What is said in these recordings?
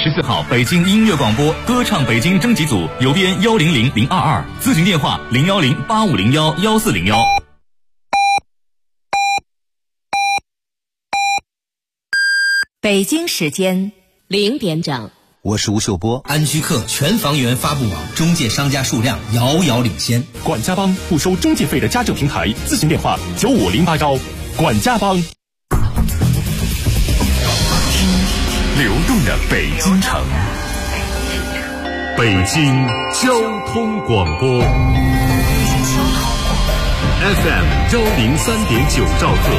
14号，北京音乐广播歌唱北京征集组，邮编100022，咨询电话01085011401。 北京时间 0点整。 我是吴秀波。 安居客全房源发布网，中介商家数量遥遥领先。 管家帮不收中介费的家政平台，咨询电话9508管家帮。 流动的北京城， 北京交通广播 FM 103.9兆赫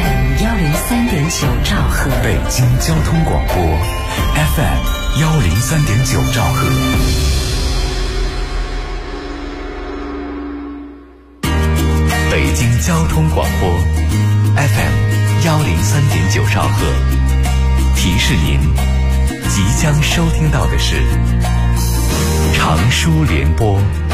103.9兆赫， 北京交通广播 FM 103.9兆赫。北京交通广播 FM 103.9兆赫。提示您，即将收听到的是长舒联播。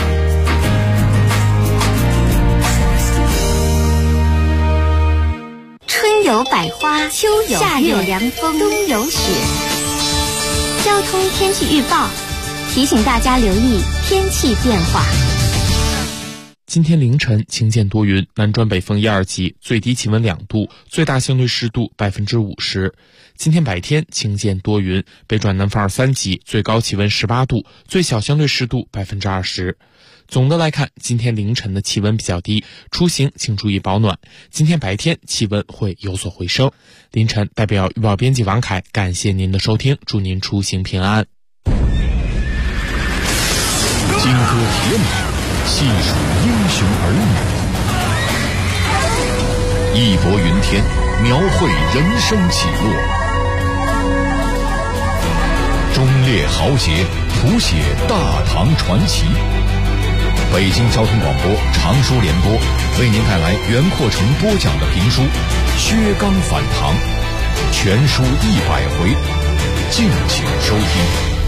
春有百花，秋有夏有凉风，冬有雪。交通天气预报提醒大家留意天气变化。 今天凌晨晴间多云，南转北风1、2级，最低气温2度，最大相对湿度50%。今天白天晴间多云，北转南风2、3级，最高气温18度，最小相对湿度20%。总的来看，今天凌晨的气温比较低，出行请注意保暖。今天白天气温会有所回升。凌晨代表预报编辑王凯，感谢您的收听，祝您出行平安。 金戈铁马，细数英雄儿女，义薄云天，描绘人生起落。忠烈豪杰，谱写大唐传奇。北京交通广播长舒联播为您带来袁阔成播讲的评书《薛刚反唐》，全书100回，敬请收听。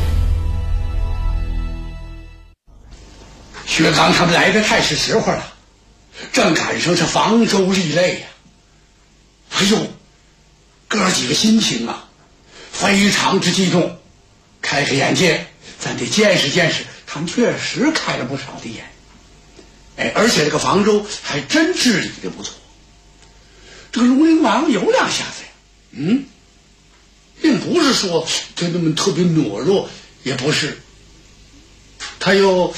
薛刚他们来的太是时候了，正赶上是方舟立擂呀。哎呦，哥几个心情啊，非常之激动。开开眼界，咱得见识见识，他们确实开了不少的眼。哎，而且这个方舟还真治理的不错。这个庐陵王有两下子呀，并不是说就那么特别懦弱，也不是。他有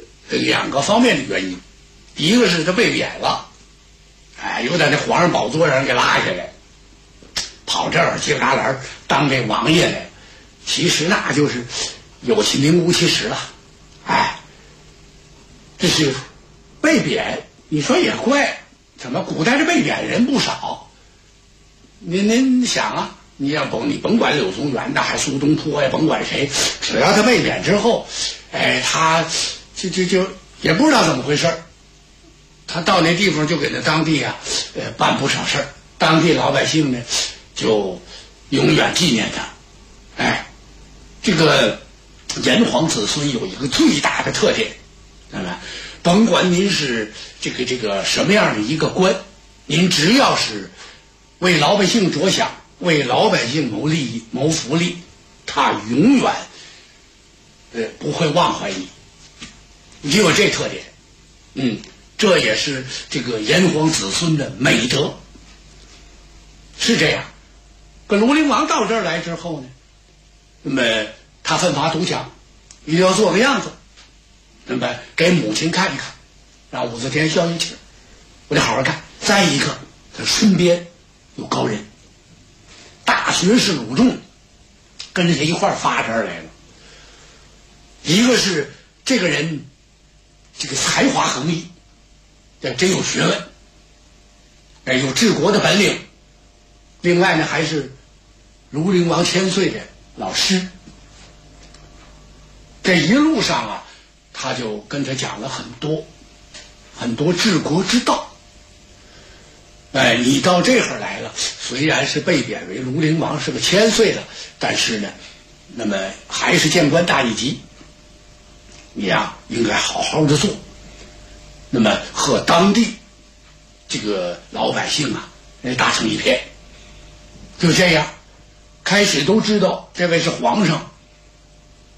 2个方面的原因，第一个是他被贬了，哎，又在那皇上宝座上给拉下来，跑这儿犄旮旯当这王爷来。其实那就是有其名无其实了，哎，这是被贬，你说也怪，怎么古代这被贬人不少？您想啊，你甭管柳宗元的，还苏东坡呀，甭管谁，只要他被贬之后，哎，他就也不知道怎么回事，他到那地方就给那当地啊，办不少事儿，当地老百姓呢就永远纪念他，哎。这个炎黄子孙有一个最大的特点，那么甭管您是这个什么样的一个官，您只要是为老百姓着想，为老百姓谋利益、谋福利，他永远不会忘怀你。你就有这特点，这也是这个炎黄子孙的美德。是这样，可庐陵王到这儿来之后呢？那么他奋发图强，一定要做个样子，那么给母亲看一看，让武则天消消气儿，我得好好干。再一个，他身边有高人，大学士鲁仲跟着他一块儿发这儿来了。一个是这个人，这个才华横溢，真有学问，哎，有治国的本领。另外呢，还是庐陵王千岁的老师。这一路上啊，他就跟他讲了很多治国之道。哎，你到这会儿来了，虽然是被贬为庐陵王，是个千岁了，但是呢，那么还是谏官大一级。你呀，应该好好的做，那么和当地这个老百姓啊，打成一片。就这样，开始都知道这位是皇上，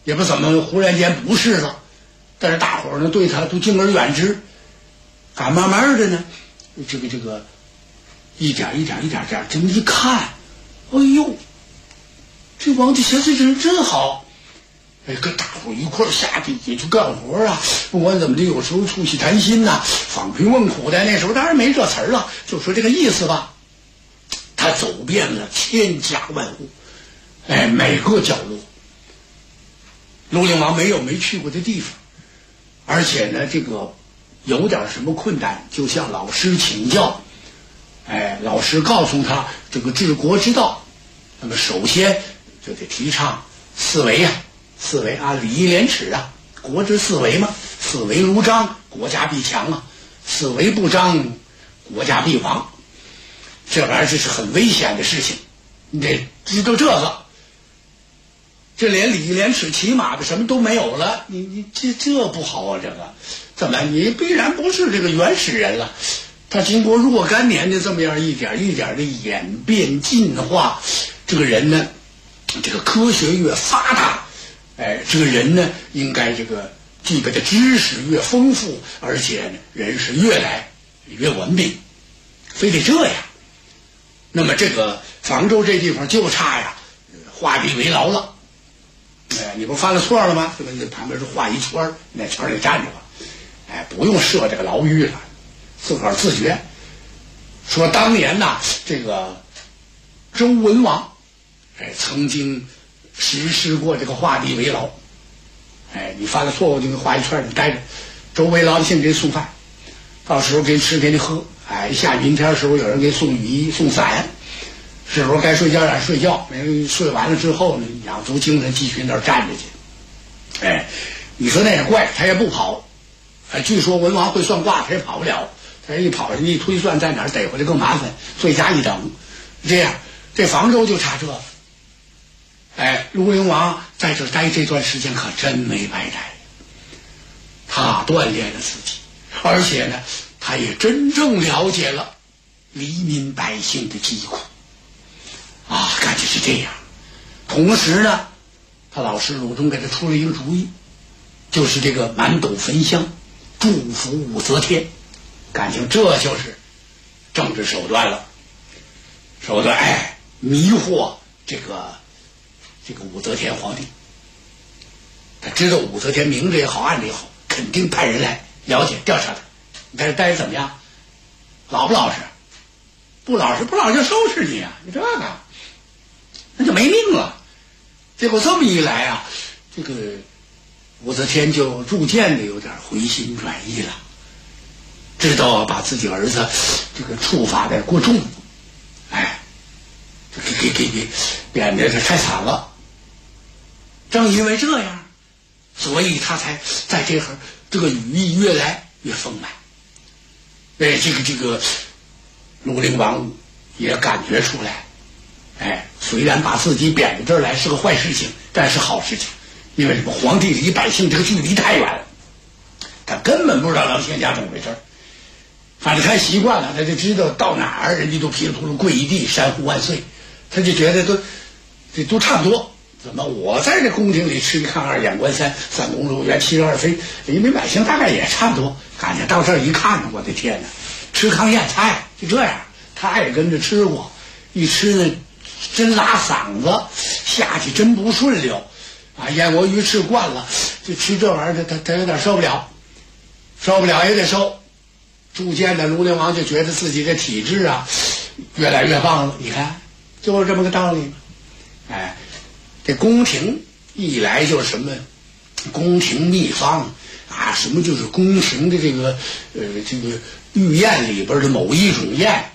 也不怎么忽然间不是了，但是大伙儿呢对他都敬而远之。慢慢的呢，这个一点这么一看，哎呦，这王家贤这人真好，哎，跟大伙一块儿下地也去干活啊，不管怎么的，有时候促膝谈心呐，访贫问苦的。那时候当然没这词儿了，就说这个意思吧。他走遍了千家万户，哎，每个角落，庐陵王没有没去过的地方，而且呢，这个有点什么困难，就向老师请教。哎，老师告诉他这个治国之道，那么首先就得提倡四维啊，礼义廉耻啊，国之四维嘛，四维如张，国家必强啊；四维不张，国家必亡。这玩意儿这是很危险的事情，你得知道这个。这连礼义廉耻起码的什么都没有了，你这不好啊！这个怎么你必然不是这个原始人了？他经过若干年的这么样一点一点的演变进化，这个人呢，这个科学越发达，哎，这个人呢应该这个具备的知识越丰富，而且呢人是越来越文明，非得这样。那么这个房州这地方就差呀画地为牢了。哎，你不犯了错了吗？这个旁边是画一圈，那圈里站着吧。哎，不用设这个牢狱了，自个儿自觉。说当年呐，这个周文王，哎，曾经实施过这个画地为牢。哎，你犯了错误就画一圈，你待着，周围老百姓给你送饭，到时候给你吃给你喝。哎，下雨天的时候有人给你送雨衣送伞，是时候该睡觉让睡觉，睡完了之后呢，养足精神继续那儿站着去。哎，你说那也怪，他也不跑。哎，据说文王会算卦，他也跑不了。他一跑上去一推算在哪儿逮回来更麻烦，最佳一等。这样，这房州就差这个。哎，庐陵王在这待这段时间可真没白待，他锻炼了自己，而且呢，他也真正了解了黎民百姓的疾苦啊，感觉是这样。同时呢，他老师鲁中给他出了一个主意，就是这个满斗焚香祝福武则天，感情这就是政治手段了。手段哎，迷惑这个武则天皇帝。他知道武则天明着也好暗着也好，肯定派人来了解调查他。你在这待着怎么样？老不老实？不老实，不老实就收拾你啊！你这个那就没命了。结果这么一来啊，这个武则天就逐渐的有点回心转意了，知道把自己儿子这个处罚的过重，哎，给贬得太惨了。正因为这样，所以他才在这会儿这个羽翼越来越丰满。哎，这个庐陵王也感觉出来，哎，虽然把自己贬到这儿来是个坏事情，但是好事情。因为什么？皇帝离百姓这个距离太远了，他根本不知道老天家怎么回事。反正他习惯了，他就知道到哪儿人家都噼里扑噜跪一地，山呼万岁，他就觉得都差不多。怎么我在这宫廷里吃一炕二眼观三，三宫六院七十二非，黎民百姓大概也差不多。感觉到这儿一看，我的天哪，吃糠咽菜就这样。他也跟着吃过，一吃呢真拉嗓子，下去真不顺溜啊！燕窝鱼吃惯了，就吃这玩意儿，他有点受不了，受不了也得受。逐渐的，庐陵王就觉得自己的体质啊越来越棒了。你看，就是这么个道理。哎，这宫廷一来就是什么宫廷秘方啊，什么就是宫廷的这个御宴里边的某一种宴，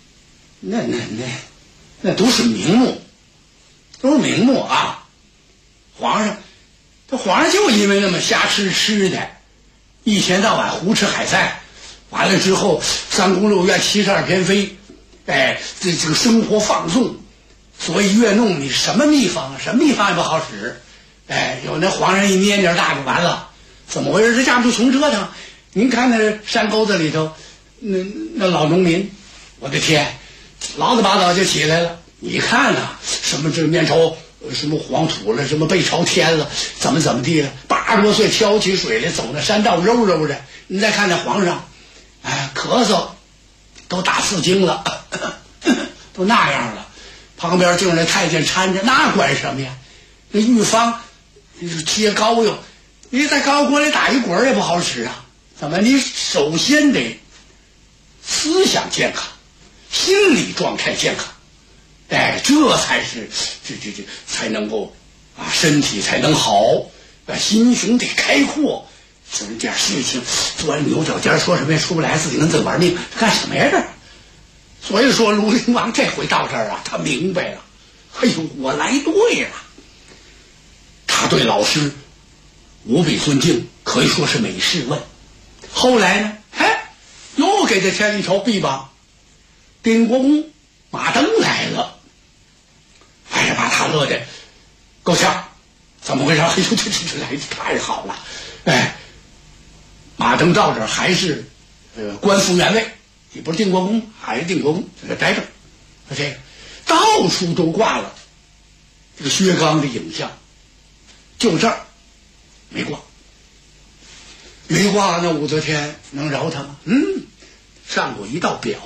那都是名目，都是名目啊。皇上就因为那么瞎吃的，一天到晚胡吃海塞，完了之后三宫六院七十二偏非，哎，这个生活放纵，所以越弄你什么秘方也不好使。哎，有那皇上一捏点大就完了，怎么回事？这家伙就穷折腾。您看那山沟子里头，那老农民，我的天，老子巴早就起来了。你看呐，什么这面稠什么黄土了，什么背朝天了，怎么地了，80多岁挑起水来，走那山道肉肉的。你再看那皇上，咳嗽都打4经了，都那样了。旁边就那太监搀着，那管什么呀？那御方切膏药，你在高锅里打一滚也不好使啊。怎么？你首先得思想健康，心理状态健康，这才是这才能够身体才能好，心胸得开阔。这点事情钻牛角尖，说什么也出不来，自己跟自己玩命，干什么呀这？所以说庐陵王这回到这儿他明白了，哎呦，我来对了。他对老师无比尊敬，可以说是每事问。后来呢，又给他添了一条臂膀，丁国公马登来了，把他乐得够呛。怎么回事？哎呦，这来太好了！马登到这儿还是官复原位，你不是定国公还是定国公，在这待着。这个到处都挂了这个薛刚的影像，就这儿没挂。没挂，那武则天能饶他吗？上过一道表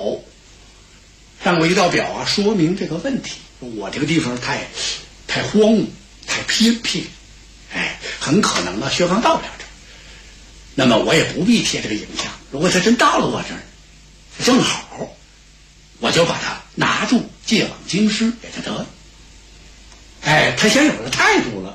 说明这个问题。我这个地方太荒芜，太偏僻，很可能薛刚到不了这儿。那么我也不必贴这个影像，如果他真到了我这儿，正好我就把他拿住，借往京师给他得了。他先有了态度了，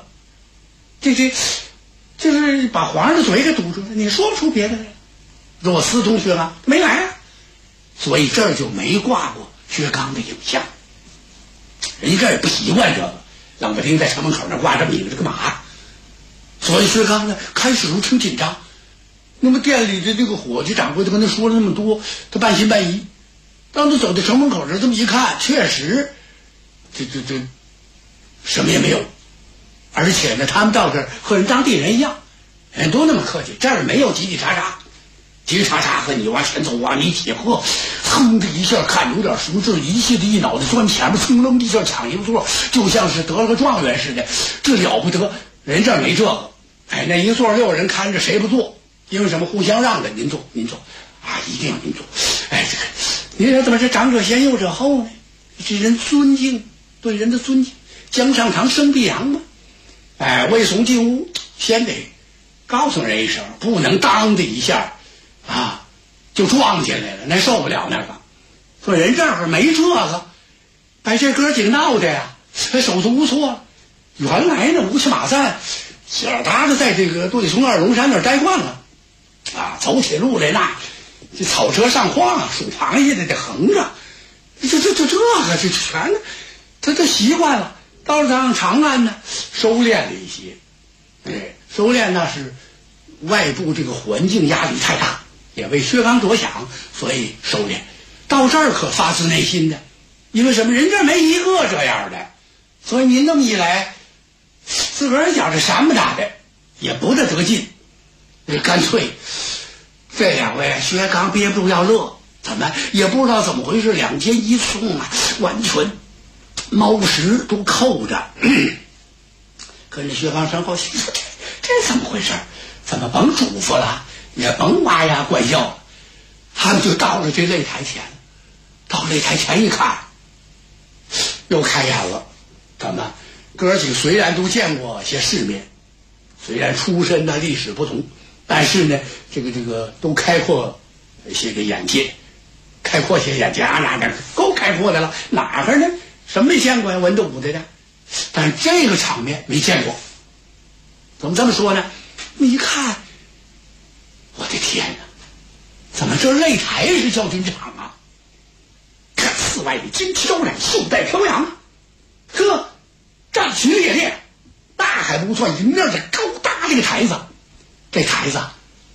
就是把皇上的嘴给堵住了，你说不出别的来。若思同学吗？没来啊，所以这儿就没挂过薛刚的影像。人家这儿也不习惯这个，冷不丁在城门口那挂这么一个，这干嘛？所以薛刚呢，开始都挺紧张。那么店里的这个伙计掌柜的跟他说了那么多，他半信半疑。当他走到城门口这么一看，确实，这什么也没有。而且呢，他们到这儿和人当地人一样，都那么客气，这儿没有叽叽喳喳和你往前走啊，你起喝，噌的一下看有点什么，这一气的一脑袋钻前面，噌楞的一下抢一个座，就像是得了个状元似的，这了不得。人这儿没这个，那一座6人看着，谁不坐？因为什么？互相让的，您坐啊，一定要您坐。这个您说怎么是长者先幼者后呢？这人尊敬，对人的尊敬，将上堂生必扬嘛。未送进屋，先得告诉人一声，不能当的一下就撞进来了，那受不了那个。说人这儿没这个，把这哥几个闹的呀，手足无措了。原来呢，乌漆马赞血搭的在这个对从二龙山那儿待惯了走起路来这草车上晃数螃蟹的得横着，这全他习惯了。到了长安呢，收敛了一些，收敛那是外部这个环境压力太大，也为薛刚着想，所以收敛。到这儿可发自内心的，因为什么？人这没一个这样的，所以您那么一来，自个儿觉着什么打的也不得劲，干脆这2位薛刚憋不住要乐，怎么也不知道怎么回事，两肩一耸完全猫食都扣着，跟着薛刚身后心说这怎么回事？怎么甭嘱咐了，也甭哇呀怪叫。他们就到了这擂台前，到擂台前一看，又开眼了。怎么？哥几个虽然都见过些世面，虽然出身历史不同，但是呢，这个都开阔些个眼界，开阔些眼界那够开阔的了。哪个呢？什么没见过呀？文的武的呢？但这个场面没见过。怎么这么说呢？一看，我的天哪！怎么这擂台是教军场啊？看4外的金挑染，袖带飘扬，战旗烈烈，那还不算，迎面这高大这个台子，这台子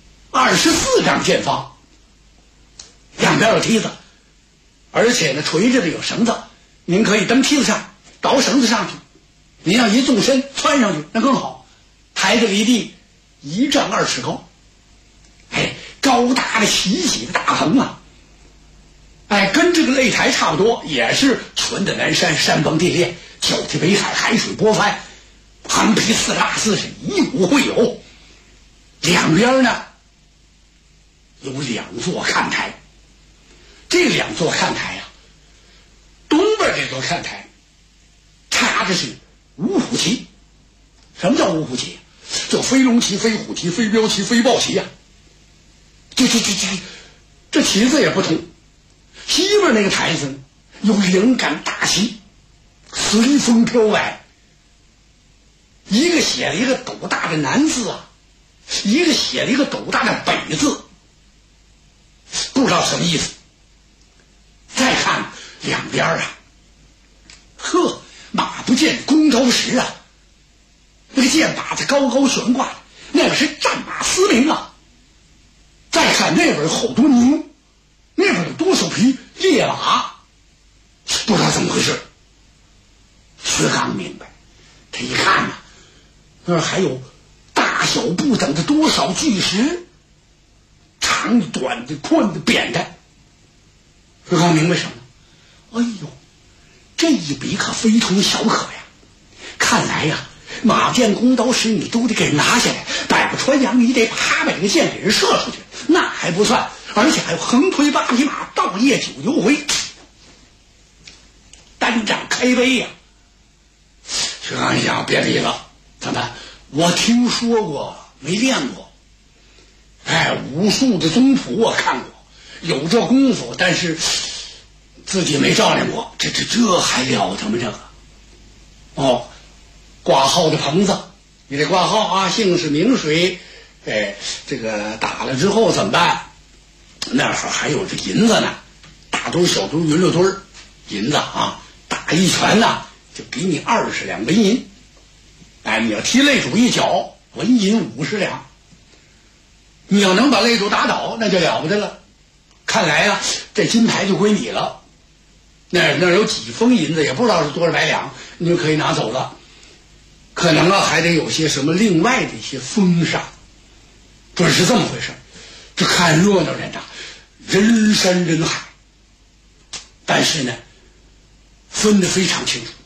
24丈见方，两边有梯子，而且呢垂着的有绳子，您可以登梯子上倒绳子上去，您要一纵身窜上去那更好。台子离地1丈2尺高，高大的齐起的大棚跟这个擂台差不多，也是群的南山，山崩地裂， 脚踢北海，海水波翻，横劈四拉四是一无会有。两边呢有2座看台，这2座看台啊，东边这座看台插着是五虎旗。什么叫五虎旗？叫飞龙旗、飞虎旗、飞镖旗、飞豹旗呀。这旗子也不同。西边那个台子有2杆大旗，随风飘摆，一个写了一个斗大的南字啊，一个写了一个斗大的北字，不知道什么意思。再看两边啊，呵，马不见弓招石啊，那个箭靶子高高悬挂，那个是战马嘶鸣啊。再看那边好多牛，那边有多少匹烈马，不知道怎么回事。薛刚明白，他一看呐，那儿还有大小不等的多少巨石，长的、短的、宽的、扁的。薛刚明白什么？哎呦，这一比可非同小可呀！看来呀，马箭弓刀石你都得给人拿下来，百步穿杨你得把800个箭给人射出去，那还不算，而且还有横推8匹马，倒夜9游回，单掌开杯呀！薛刚一想，别理了，怎么？我听说过，没练过。武术的宗谱我看过，有这功夫，但是自己没照亮过。这还了得吗？这个挂号的棚子，你得挂号啊，姓氏名谁，这个打了之后怎么办？那会儿还有这银子呢，大堆小堆匀了堆银子啊，打一拳呢就给你20两文银。你要踢擂主一脚，文银50两。你要能把擂主打倒，那就了不得了。看来啊，这金牌就归你了。那有几封银子，也不知道是多少百两，你就可以拿走了。可能啊，还得有些什么另外的一些封赏。准是这么回事。这看热闹人呐，人山人海。但是呢，分得非常清楚。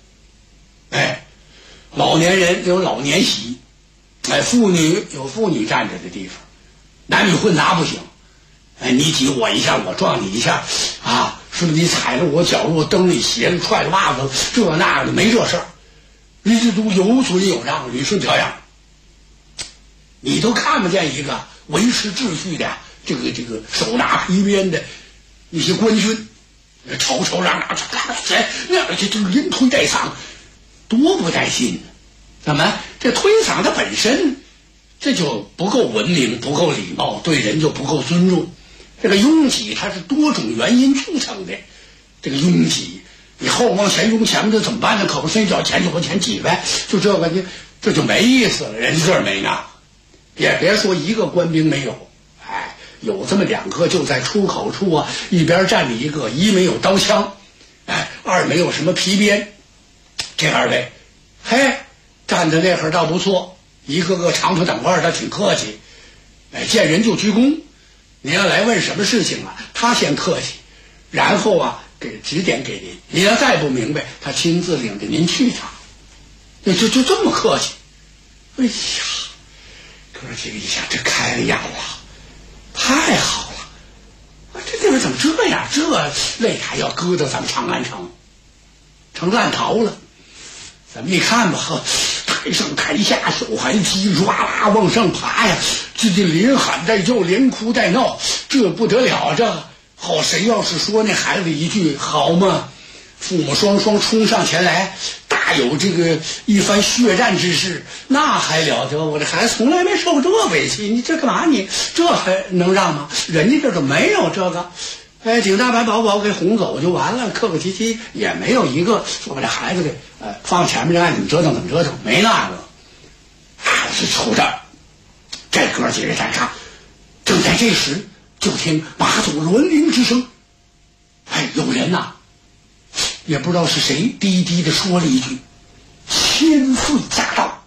老年人有老年席，妇女有妇女站着的地方，男女混杂不行。你挤我一下，我撞你一下啊，是不是你踩了我脚了，我蹬你鞋了，踹了袜子，这那的没这事儿。你这都有尊有让，捋顺调养。你都看不见一个维持秩序的这个手拿皮鞭的一些官军，吵嚷嚷，那这连推带搡，多不带劲！怎么这推搡它本身这就不够文明，不够礼貌，对人就不够尊重。这个拥挤它是多种原因促成的，这个拥挤你后往前拥前这怎么办呢？可不是一脚前就往前挤呗，就这个这就没意思了。人家这儿没呢，也别说一个官兵没有，有这么2个就在出口处啊，一边站着一个，一没有刀枪，二没有什么皮鞭。这2位，站在那会儿倒不错，一个个长头等腕，他挺客气，见人就鞠躬。您要来问什么事情啊，他先客气，然后啊给指点给您。您要再不明白，他亲自领着您去他，就这么客气。哎呀，哥几个一下这开了眼了，太好了！这地方怎么这样？这擂台要搁到咱们长安城，成烂桃了。咱们一看吧，台上台下小孩叽里哇啦往上爬呀，这连喊带叫，连哭带闹，这不得了！这好，谁要是说那孩子一句好嘛，父母双双冲上前来，大有这个一番血战之势，那还了得！我这孩子从来没受过这委屈，你这干嘛？你这还能让吗？人家这都没有这个。警大白宝宝给哄走就完了，客客气气，也没有一个说把这孩子给放前面，爱怎么折腾怎么折腾，没那个。是瞅着这哥几个在看，正在这时，就听马祖銮铃之声。有人呐，也不知道是谁，低低的说了一句：“千岁驾到！”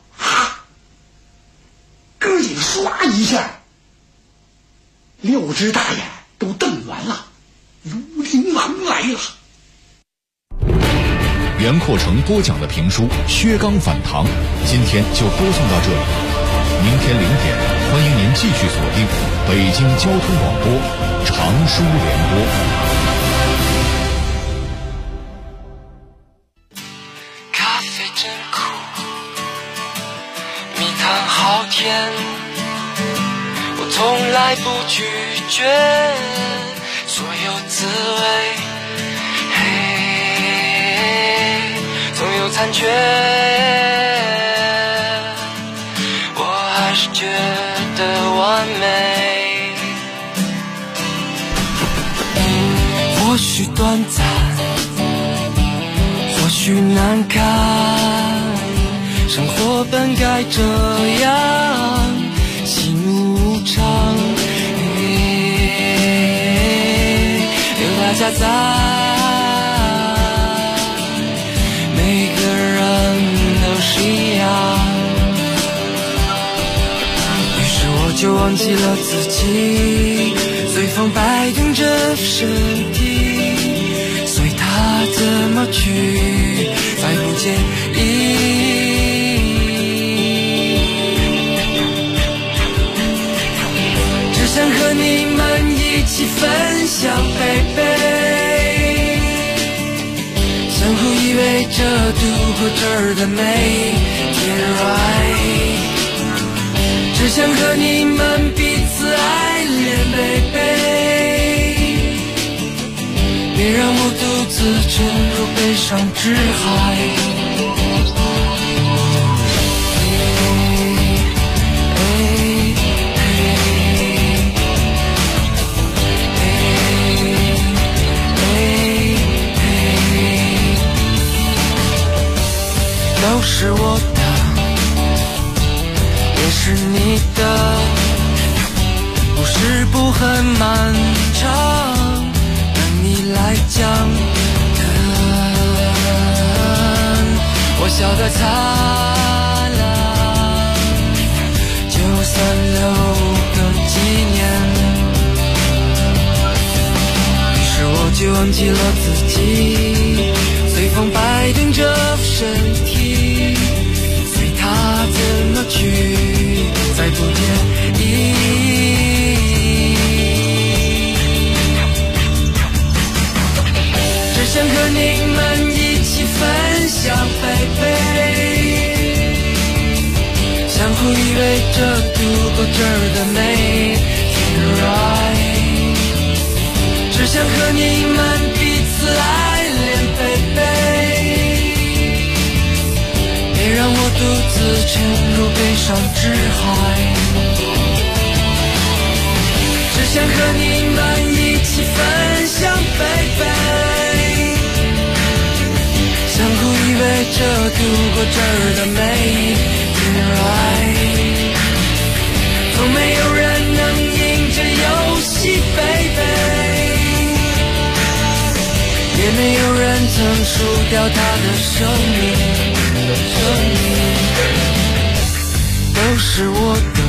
哥几个唰一下，6只大眼都瞪圆了。如灵王来了！ 袁阔成播讲的评书《薛刚反唐》，今天就播送到这里。明天0点，欢迎您继续锁定北京交通广播常书联播。 咖啡真苦，蜜糖好甜，我从来不拒绝所有滋味，总有残缺，我还是觉得完美。或许短暂，或许难堪，生活本该这样，喜怒无常，有大家在，每个人都是一样。于是我就忘记了自己，随风摆动着身体，随它怎么去，再不介意。只想和你们一起分享baby，相互依偎着度过这儿的每天 right， 只想和你们彼此爱恋 baby， 别让我独自沉入悲伤之海。都是我的，也是你的，故事不很漫长，等你来讲。我笑得灿烂，就算留个纪念。于是我就忘记了自己，随风摆动着身体，随它怎么去，再不介意。只想和你们一起分享baby，相互依偎着度过这儿的每天 right， 只想和你们彼此爱恋baby， 别让我独自沉入悲伤之海，只想和你们一起分享baby， 相互依偎着度过这儿的每天 right， 从没有人能赢这游戏 baby，也没有人曾输掉他的生命，都是我的，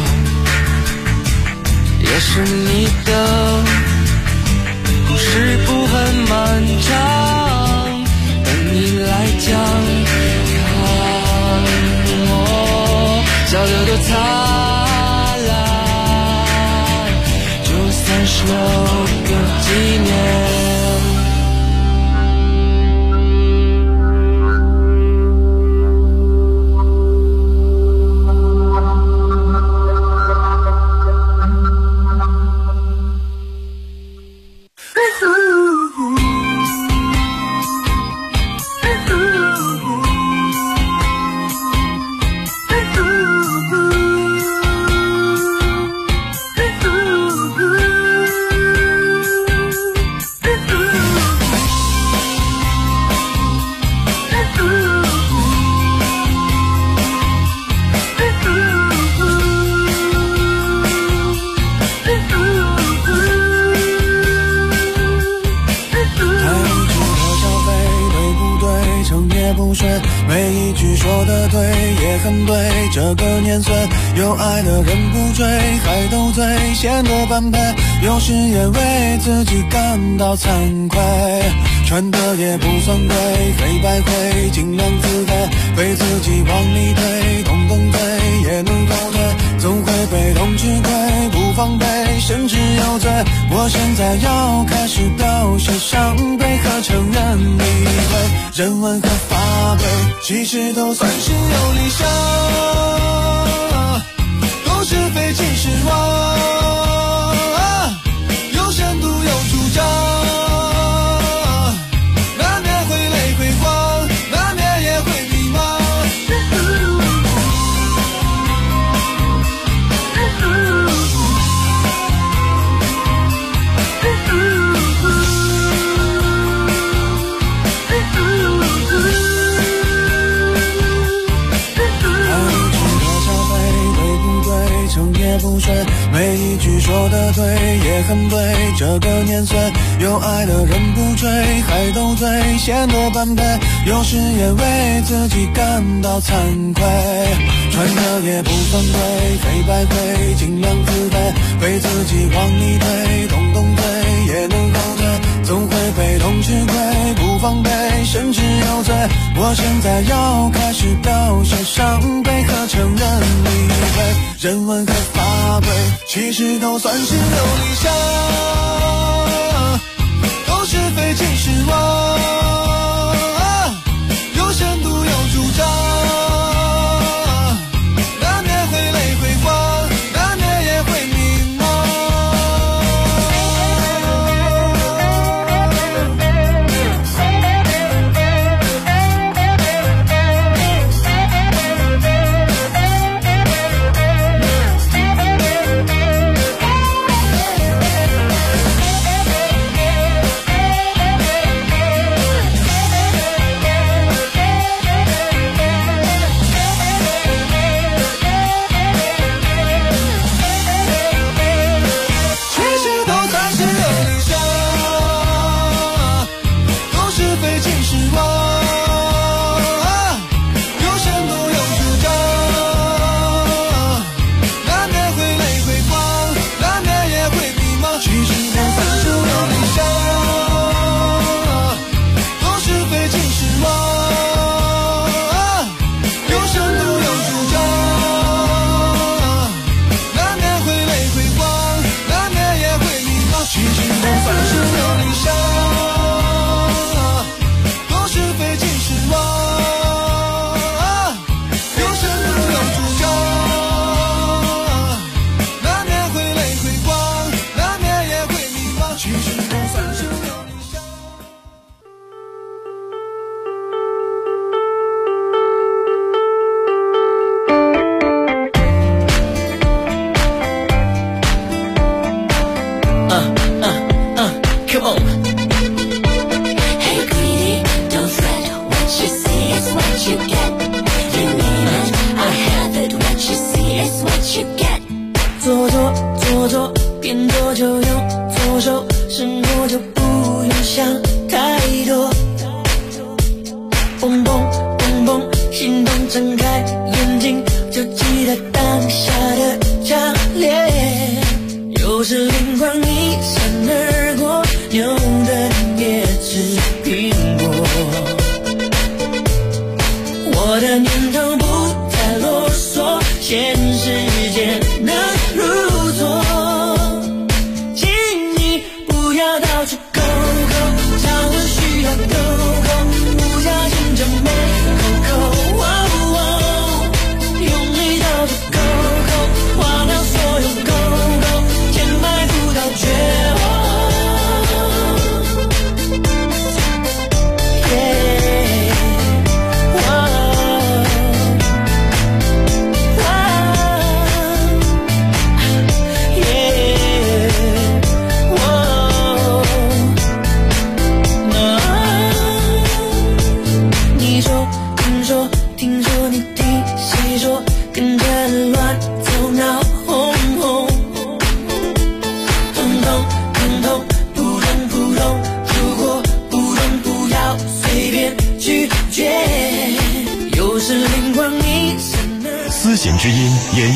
也是你的，故事不很漫长，等你来讲。看我笑得多灿烂，就算是留个纪念。 每一句说的对也很对，这个年岁有爱的人不追，还斗嘴显得般配，有时也为自己感到惭愧。 穿的也不算贵，黑白灰尽量自卑，被自己往里推，动动嘴也能后退，总会被动吃亏，不防备甚至有罪。我现在要开始表现伤悲和承认理亏，人文和法规其实都算是有理想，都是非其实妄，有深度有主张，难免会累会慌，难免也会迷茫。不睡，每一句说的对也很对，这个年岁有爱的人不追，还斗嘴显得般配，有时也为自己感到惭愧，穿的也不算贵，黑白灰尽量自卑，被自己往里推，动动嘴也能后退，总会被动吃亏，不防备甚至有罪。我现在要开始表现伤悲和承认理亏，人文和法规其实都算是有理想，都是非其实妄，有深度有主张，难免会累会慌，难免也会迷茫。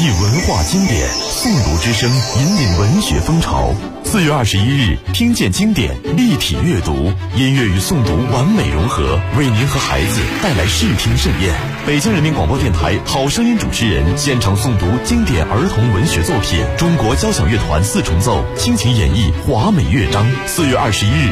忆文化经典，诵读之声引领文学风潮。4月21日，听见经典，立体阅读，音乐与诵读完美融合，为您和孩子带来视听盛宴。北京人民广播电台好声音主持人现场诵读经典儿童文学作品，中国交响乐团4重奏倾情演绎华美乐章。4月21日